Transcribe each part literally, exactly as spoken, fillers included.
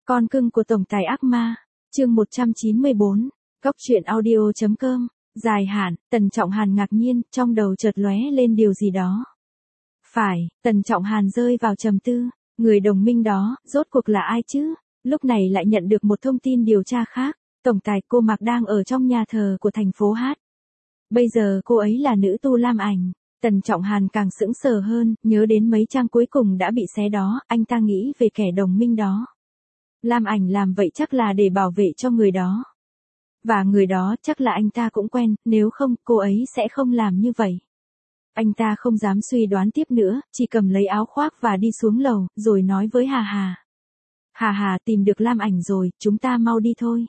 Con cưng của tổng tài ác ma, chương một trăm chín mươi bốn, Góc truyện audio chấm com, dài hạn, Tần Trọng Hàn ngạc nhiên, trong đầu chợt lóe lên điều gì đó. Phải, Tần Trọng Hàn rơi vào trầm tư, người đồng minh đó, rốt cuộc là ai chứ? Lúc này lại nhận được một thông tin điều tra khác, tổng tài cô Mạc đang ở trong nhà thờ của thành phố Hát. Bây giờ cô ấy là nữ tu Lam Ảnh. Tần Trọng Hàn càng sững sờ hơn, nhớ đến mấy trang cuối cùng đã bị xé đó, anh ta nghĩ về kẻ đồng minh đó. Lam Ảnh làm vậy chắc là để bảo vệ cho người đó. Và người đó chắc là anh ta cũng quen, nếu không, cô ấy sẽ không làm như vậy. Anh ta không dám suy đoán tiếp nữa, chỉ cầm lấy áo khoác và đi xuống lầu, rồi nói với Hà Hà. Hà Hà, tìm được Lam Ảnh rồi, chúng ta mau đi thôi.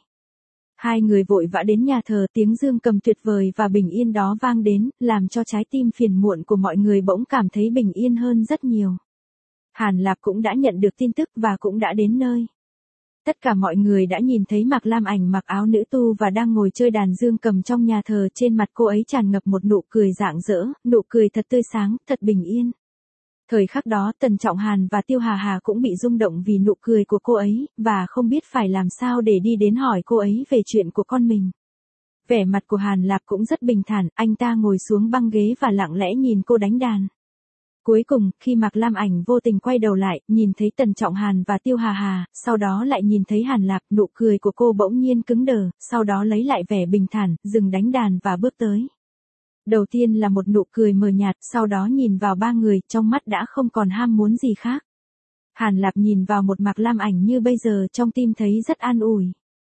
Hai người vội vã đến nhà thờ, tiếng dương cầm tuyệt vời và bình yên đó vang đến, làm cho trái tim phiền muộn của mọi người bỗng cảm thấy bình yên hơn rất nhiều. Hàn Lạp cũng đã nhận được tin tức và cũng đã đến nơi. Tất cả mọi người đã nhìn thấy Mạc Lam Ảnh mặc áo nữ tu và đang ngồi chơi đàn dương cầm trong nhà thờ, trên mặt cô ấy tràn ngập một nụ cười rạng rỡ, nụ cười thật tươi sáng, thật bình yên. Thời khắc đó Tần Trọng Hàn và Tiêu Hà Hà cũng bị rung động vì nụ cười của cô ấy, và không biết phải làm sao để đi đến hỏi cô ấy về chuyện của con mình. Vẻ mặt của Hàn Lạp cũng rất bình thản, anh ta ngồi xuống băng ghế và lặng lẽ nhìn cô đánh đàn. Cuối cùng, khi Mạc Lam Ảnh vô tình quay đầu lại, nhìn thấy Tần Trọng Hàn và Tiêu Hà Hà, sau đó lại nhìn thấy Hàn Lạp, nụ cười của cô bỗng nhiên cứng đờ, sau đó lấy lại vẻ bình thản, dừng đánh đàn và bước tới. Đầu tiên là một nụ cười mờ nhạt, sau đó nhìn vào ba người, trong mắt đã không còn ham muốn gì khác. Hàn Lạp nhìn vào một Mạc Lam Ảnh như bây giờ, trong tim thấy rất an ủi.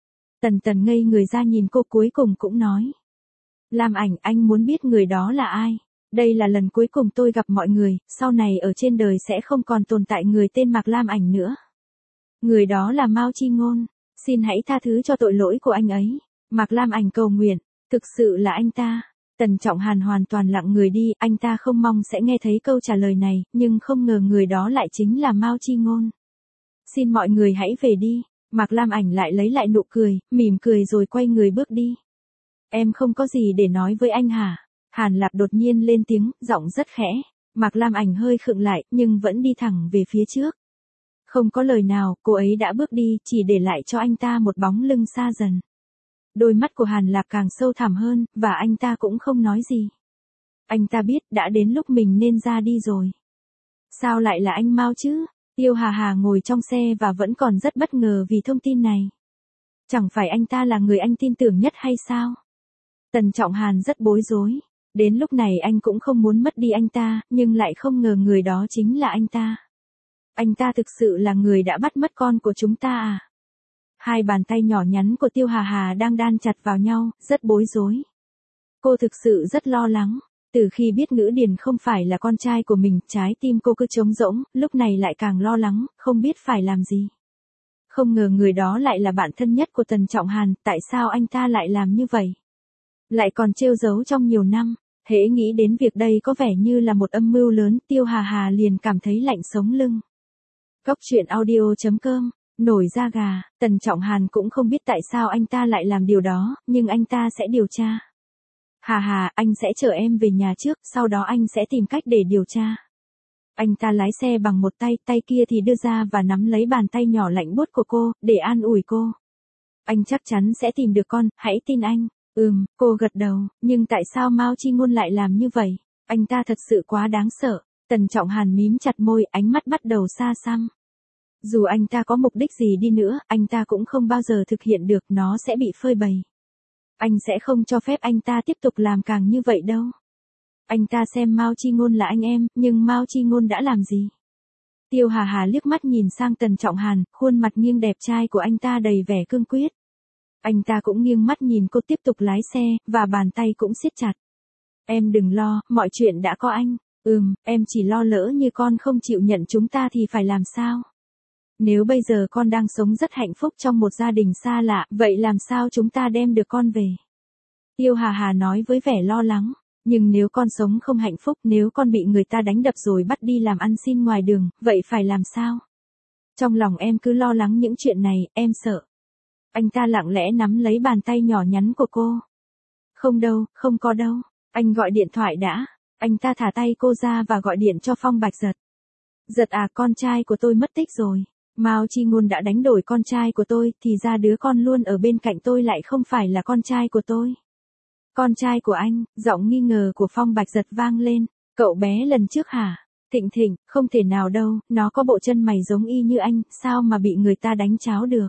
Tần Tần ngây người ra nhìn cô, cuối cùng cũng nói. Lam Ảnh, anh muốn biết người đó là ai? Đây là lần cuối cùng tôi gặp mọi người, sau này ở trên đời sẽ không còn tồn tại người tên Mạc Lam Ảnh nữa. Người đó là Mao Chi Ngôn, xin hãy tha thứ cho tội lỗi của anh ấy. Mạc Lam Ảnh cầu nguyện, thực sự là anh ta. Tần Trọng Hàn hoàn toàn lặng người đi, anh ta không mong sẽ nghe thấy câu trả lời này, nhưng không ngờ người đó lại chính là Mao Chi Ngôn. Xin mọi người hãy về đi. Mạc Lam Ảnh lại lấy lại nụ cười, mỉm cười rồi quay người bước đi. Em không có gì để nói với anh hả? Hàn Lạp đột nhiên lên tiếng, giọng rất khẽ. Mạc Lam Ảnh hơi khựng lại, nhưng vẫn đi thẳng về phía trước. Không có lời nào, cô ấy đã bước đi, chỉ để lại cho anh ta một bóng lưng xa dần. Đôi mắt của Hàn Lạp càng sâu thẳm hơn, và anh ta cũng không nói gì. Anh ta biết, đã đến lúc mình nên ra đi rồi. Sao lại là anh Mao chứ? Tiêu Hà Hà ngồi trong xe và vẫn còn rất bất ngờ vì thông tin này. Chẳng phải anh ta là người anh tin tưởng nhất hay sao? Tần Trọng Hàn rất bối rối. Đến lúc này anh cũng không muốn mất đi anh ta, nhưng lại không ngờ người đó chính là anh ta. Anh ta thực sự là người đã bắt mất con của chúng ta à? Hai bàn tay nhỏ nhắn của Tiêu Hà Hà đang đan chặt vào nhau, rất bối rối. Cô thực sự rất lo lắng. Từ khi biết Ngữ Điền không phải là con trai của mình, trái tim cô cứ trống rỗng, lúc này lại càng lo lắng, không biết phải làm gì. Không ngờ người đó lại là bạn thân nhất của Tần Trọng Hàn, tại sao anh ta lại làm như vậy? Lại còn trêu giấu trong nhiều năm. Hễ nghĩ đến việc đây có vẻ như là một âm mưu lớn, Tiêu Hà Hà liền cảm thấy lạnh sống lưng. Góc truyện audio chấm com, nổi da gà. Tần Trọng Hàn cũng không biết tại sao anh ta lại làm điều đó, nhưng anh ta sẽ điều tra. Hà Hà, anh sẽ chở em về nhà trước, sau đó anh sẽ tìm cách để điều tra. Anh ta lái xe bằng một tay, tay kia thì đưa ra và nắm lấy bàn tay nhỏ lạnh buốt của cô, để an ủi cô. Anh chắc chắn sẽ tìm được con, hãy tin anh. Ừm, cô gật đầu, nhưng tại sao Mao Chi Ngôn lại làm như vậy? Anh ta thật sự quá đáng sợ. Tần Trọng Hàn mím chặt môi, ánh mắt bắt đầu xa xăm. Dù anh ta có mục đích gì đi nữa, anh ta cũng không bao giờ thực hiện được, nó sẽ bị phơi bày. Anh sẽ không cho phép anh ta tiếp tục làm càng như vậy đâu. Anh ta xem Mao Chi Ngôn là anh em, nhưng Mao Chi Ngôn đã làm gì? Tiêu Hà Hà liếc mắt nhìn sang Tần Trọng Hàn, khuôn mặt nghiêng đẹp trai của anh ta đầy vẻ cương quyết. Anh ta cũng nghiêng mắt nhìn cô tiếp tục lái xe, và bàn tay cũng siết chặt. Em đừng lo, mọi chuyện đã có anh. Ừm, em chỉ lo lỡ như con không chịu nhận chúng ta thì phải làm sao? Nếu bây giờ con đang sống rất hạnh phúc trong một gia đình xa lạ, vậy làm sao chúng ta đem được con về? Tiêu Hà Hà nói với vẻ lo lắng. Nhưng nếu con sống không hạnh phúc, nếu con bị người ta đánh đập rồi bắt đi làm ăn xin ngoài đường, vậy phải làm sao? Trong lòng em cứ lo lắng những chuyện này, em sợ. Anh ta lặng lẽ nắm lấy bàn tay nhỏ nhắn của cô. Không đâu, không có đâu. Anh gọi điện thoại đã. Anh ta thả tay cô ra và gọi điện cho Phong Bạch Giật. Giật à, con trai của tôi mất tích rồi. Mao Chi Ngôn đã đánh đổi con trai của tôi, thì ra đứa con luôn ở bên cạnh tôi lại không phải là con trai của tôi. Con trai của anh, giọng nghi ngờ của Phong Bạch Giật vang lên, cậu bé lần trước hả? Thịnh Thịnh, không thể nào đâu, nó có bộ chân mày giống y như anh, sao mà bị người ta đánh cháo được?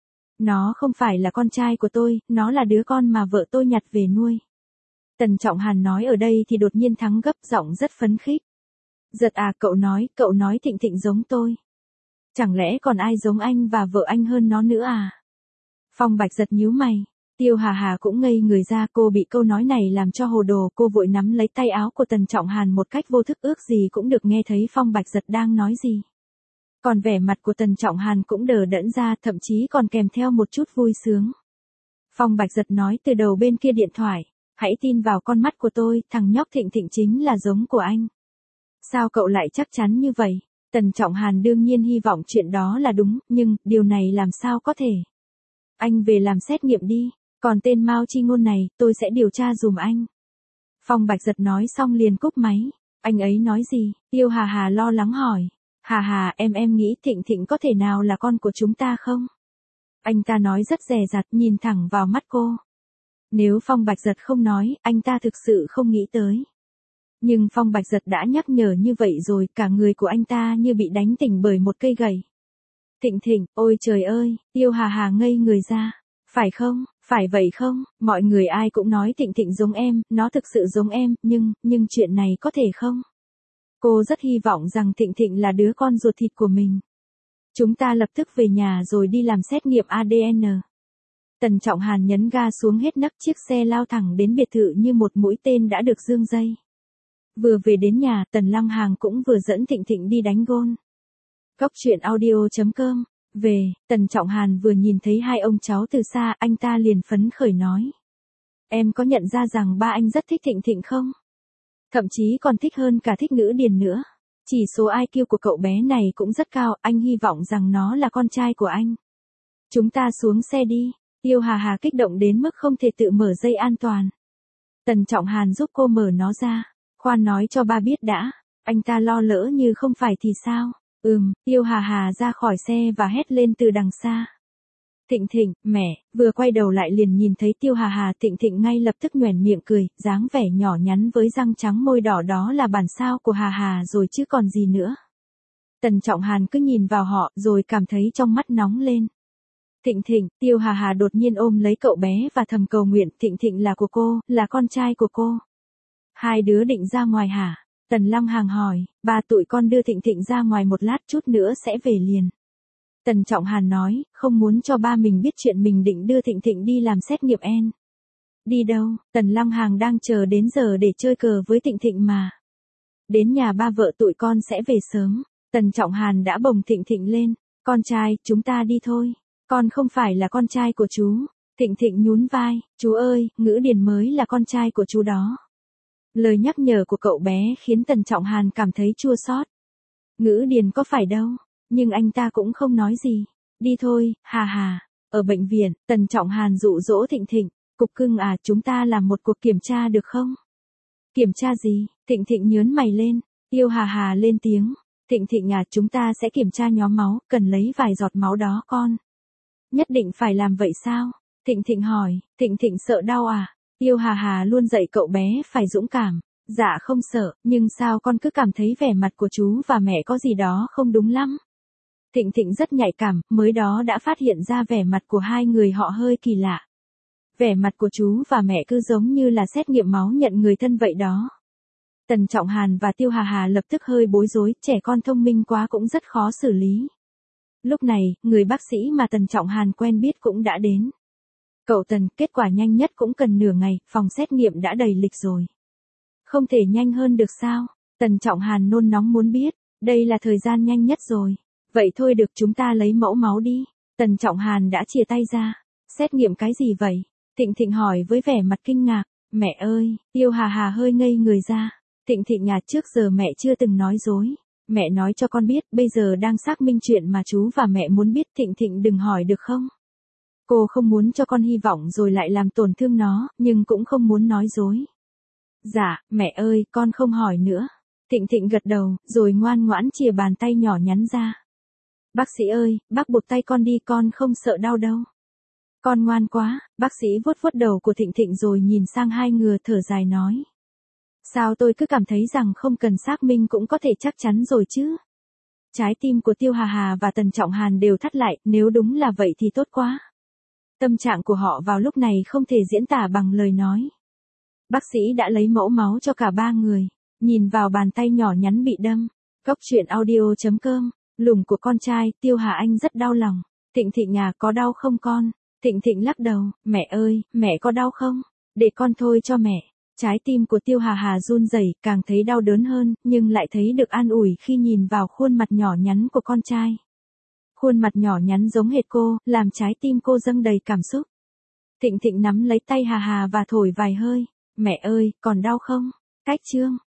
Nó không phải là con trai của tôi, nó là đứa con mà vợ tôi nhặt về nuôi. Tần Trọng Hàn nói ở đây thì đột nhiên thắng gấp, giọng rất phấn khích. Giật à, cậu nói, cậu nói Thịnh Thịnh giống tôi. Chẳng lẽ còn ai giống anh và vợ anh hơn nó nữa à? Phong Bạch Giật nhíu mày. Tiêu Hà Hà cũng ngây người ra, cô bị câu nói này làm cho hồ đồ, cô vội nắm lấy tay áo của Tần Trọng Hàn một cách vô thức, ước gì cũng được nghe thấy Phong Bạch Giật đang nói gì. Còn vẻ mặt của Tần Trọng Hàn cũng đờ đẫn ra, thậm chí còn kèm theo một chút vui sướng. Phong Bạch Giật nói từ đầu bên kia điện thoại, hãy tin vào con mắt của tôi, thằng nhóc Thịnh Thịnh chính là giống của anh. Sao cậu lại chắc chắn như vậy? Tần Trọng Hàn đương nhiên hy vọng chuyện đó là đúng, nhưng, điều này làm sao có thể? Anh về làm xét nghiệm đi, còn tên Mao Chi Ngôn này, tôi sẽ điều tra dùm anh. Phong Bạch Giật nói xong liền cúp máy. Anh ấy nói gì? Tiêu Hà Hà lo lắng hỏi. Hà Hà, em em nghĩ Thịnh Thịnh có thể nào là con của chúng ta không? Anh ta nói rất dè dặt, nhìn thẳng vào mắt cô. Nếu Phong Bạch Giật không nói, anh ta thực sự không nghĩ tới. Nhưng Phong Bạch Giật đã nhắc nhở như vậy rồi, cả người của anh ta như bị đánh tỉnh bởi một cây gậy. Thịnh Thịnh, ôi trời ơi, Tiêu Hà Hà ngây người ra. Phải không, phải vậy không, mọi người ai cũng nói Thịnh Thịnh giống em, nó thực sự giống em, nhưng, nhưng chuyện này có thể không? Cô rất hy vọng rằng Thịnh Thịnh là đứa con ruột thịt của mình. Chúng ta lập tức về nhà rồi đi làm xét nghiệm a đê en. Tần Trọng Hàn nhấn ga xuống hết nấc, chiếc xe lao thẳng đến biệt thự như một mũi tên đã được dương dây. Vừa về đến nhà, Tần Lăng Hàng cũng vừa dẫn Thịnh Thịnh đi đánh gôn. Góc truyện audio chấm com. Về, Tần Trọng Hàn vừa nhìn thấy hai ông cháu từ xa, anh ta liền phấn khởi nói. Em có nhận ra rằng ba anh rất thích Thịnh Thịnh không? Thậm chí còn thích hơn cả thích Ngữ Điền nữa. Chỉ số i kiu của cậu bé này cũng rất cao, anh hy vọng rằng nó là con trai của anh. Chúng ta xuống xe đi. Tiêu Hà Hà kích động đến mức không thể tự mở dây an toàn. Tần Trọng Hàn giúp cô mở nó ra. Khoan nói cho ba biết đã. Anh ta lo lỡ như không phải thì sao? Ừm, Tiêu Hà Hà ra khỏi xe và hét lên từ đằng xa. Thịnh Thịnh, mẹ, vừa quay đầu lại liền nhìn thấy Tiêu Hà Hà. Thịnh Thịnh ngay lập tức nhoẻn miệng cười, dáng vẻ nhỏ nhắn với răng trắng môi đỏ, đó là bản sao của Hà Hà rồi chứ còn gì nữa. Tần Trọng Hàn cứ nhìn vào họ rồi cảm thấy trong mắt nóng lên. Thịnh Thịnh, Tiêu Hà Hà đột nhiên ôm lấy cậu bé và thầm cầu nguyện, Thịnh Thịnh là của cô, là con trai của cô. Hai đứa định ra ngoài hả? Tần Lăng Hàng hỏi, ba tụi con đưa Thịnh Thịnh ra ngoài một lát, chút nữa sẽ về liền. Tần Trọng Hàn nói, không muốn cho ba mình biết chuyện mình định đưa Thịnh Thịnh đi làm xét nghiệm en. Đi đâu? Tần Lăng Hàng đang chờ đến giờ để chơi cờ với Thịnh Thịnh mà. Đến nhà ba vợ tụi con sẽ về sớm. Tần Trọng Hàn đã bồng Thịnh Thịnh lên. Con trai, chúng ta đi thôi. Con không phải là con trai của chú. Thịnh Thịnh nhún vai, chú ơi, Ngữ Điền mới là con trai của chú đó. Lời nhắc nhở của cậu bé khiến Tần Trọng Hàn cảm thấy chua xót. Ngữ Điền có phải đâu, nhưng anh ta cũng không nói gì. Đi thôi, Hà Hà. Ở bệnh viện, Tần Trọng Hàn dụ dỗ Thịnh Thịnh, cục cưng à, chúng ta làm một cuộc kiểm tra được không? Kiểm tra gì? Thịnh Thịnh nhớn mày lên. Tiêu Hà Hà lên tiếng. Thịnh Thịnh à, chúng ta sẽ kiểm tra nhóm máu, cần lấy vài giọt máu đó con. Nhất định phải làm vậy sao? Thịnh Thịnh hỏi. Thịnh Thịnh sợ đau à? Tiêu Hà Hà luôn dạy cậu bé phải dũng cảm. Dạ không sợ, nhưng sao con cứ cảm thấy vẻ mặt của chú và mẹ có gì đó không đúng lắm. Thịnh Thịnh rất nhạy cảm, mới đó đã phát hiện ra vẻ mặt của hai người họ hơi kỳ lạ. Vẻ mặt của chú và mẹ cứ giống như là xét nghiệm máu nhận người thân vậy đó. Tần Trọng Hàn và Tiêu Hà Hà lập tức hơi bối rối, trẻ con thông minh quá cũng rất khó xử lý. Lúc này, người bác sĩ mà Tần Trọng Hàn quen biết cũng đã đến. Cậu Tần, kết quả nhanh nhất cũng cần nửa ngày, phòng xét nghiệm đã đầy lịch rồi. Không thể nhanh hơn được sao? Tần Trọng Hàn nôn nóng muốn biết, đây là thời gian nhanh nhất rồi. Vậy thôi được, chúng ta lấy mẫu máu đi. Tần Trọng Hàn đã chìa tay ra. Xét nghiệm cái gì vậy? Thịnh Thịnh hỏi với vẻ mặt kinh ngạc. Mẹ ơi, Tiêu Hà Hà hơi ngây người ra. Thịnh Thịnh à, trước giờ mẹ chưa từng nói dối. Mẹ nói cho con biết, bây giờ đang xác minh chuyện mà chú và mẹ muốn biết. Thịnh Thịnh đừng hỏi được không? Cô không muốn cho con hy vọng rồi lại làm tổn thương nó, nhưng cũng không muốn nói dối. Dạ, mẹ ơi, con không hỏi nữa. Thịnh Thịnh gật đầu, rồi ngoan ngoãn chìa bàn tay nhỏ nhắn ra. Bác sĩ ơi, bác buộc tay con đi, con không sợ đau đâu. Con ngoan quá, bác sĩ vuốt vuốt đầu của Thịnh Thịnh rồi nhìn sang hai người thở dài nói. Sao tôi cứ cảm thấy rằng không cần xác minh cũng có thể chắc chắn rồi chứ. Trái tim của Tiêu Hà Hà và Tần Trọng Hàn đều thắt lại, nếu đúng là vậy thì tốt quá. Tâm trạng của họ vào lúc này không thể diễn tả bằng lời nói. Bác sĩ đã lấy mẫu máu cho cả ba người, nhìn vào bàn tay nhỏ nhắn bị đâm. Góc truyện audio chấm com, lùm của con trai, Tiêu Hà Anh rất đau lòng. Thịnh Thịnh à, có đau không con? Thịnh Thịnh lắc đầu, mẹ ơi, mẹ có đau không? Để con thôi cho mẹ. Trái tim của Tiêu Hà Hà run rẩy, càng thấy đau đớn hơn, nhưng lại thấy được an ủi khi nhìn vào khuôn mặt nhỏ nhắn của con trai. Khuôn mặt nhỏ nhắn giống hệt cô, làm trái tim cô dâng đầy cảm xúc. Thịnh Thịnh nắm lấy tay Hà Hà và thổi vài hơi. Mẹ ơi, còn đau không? Cách chương.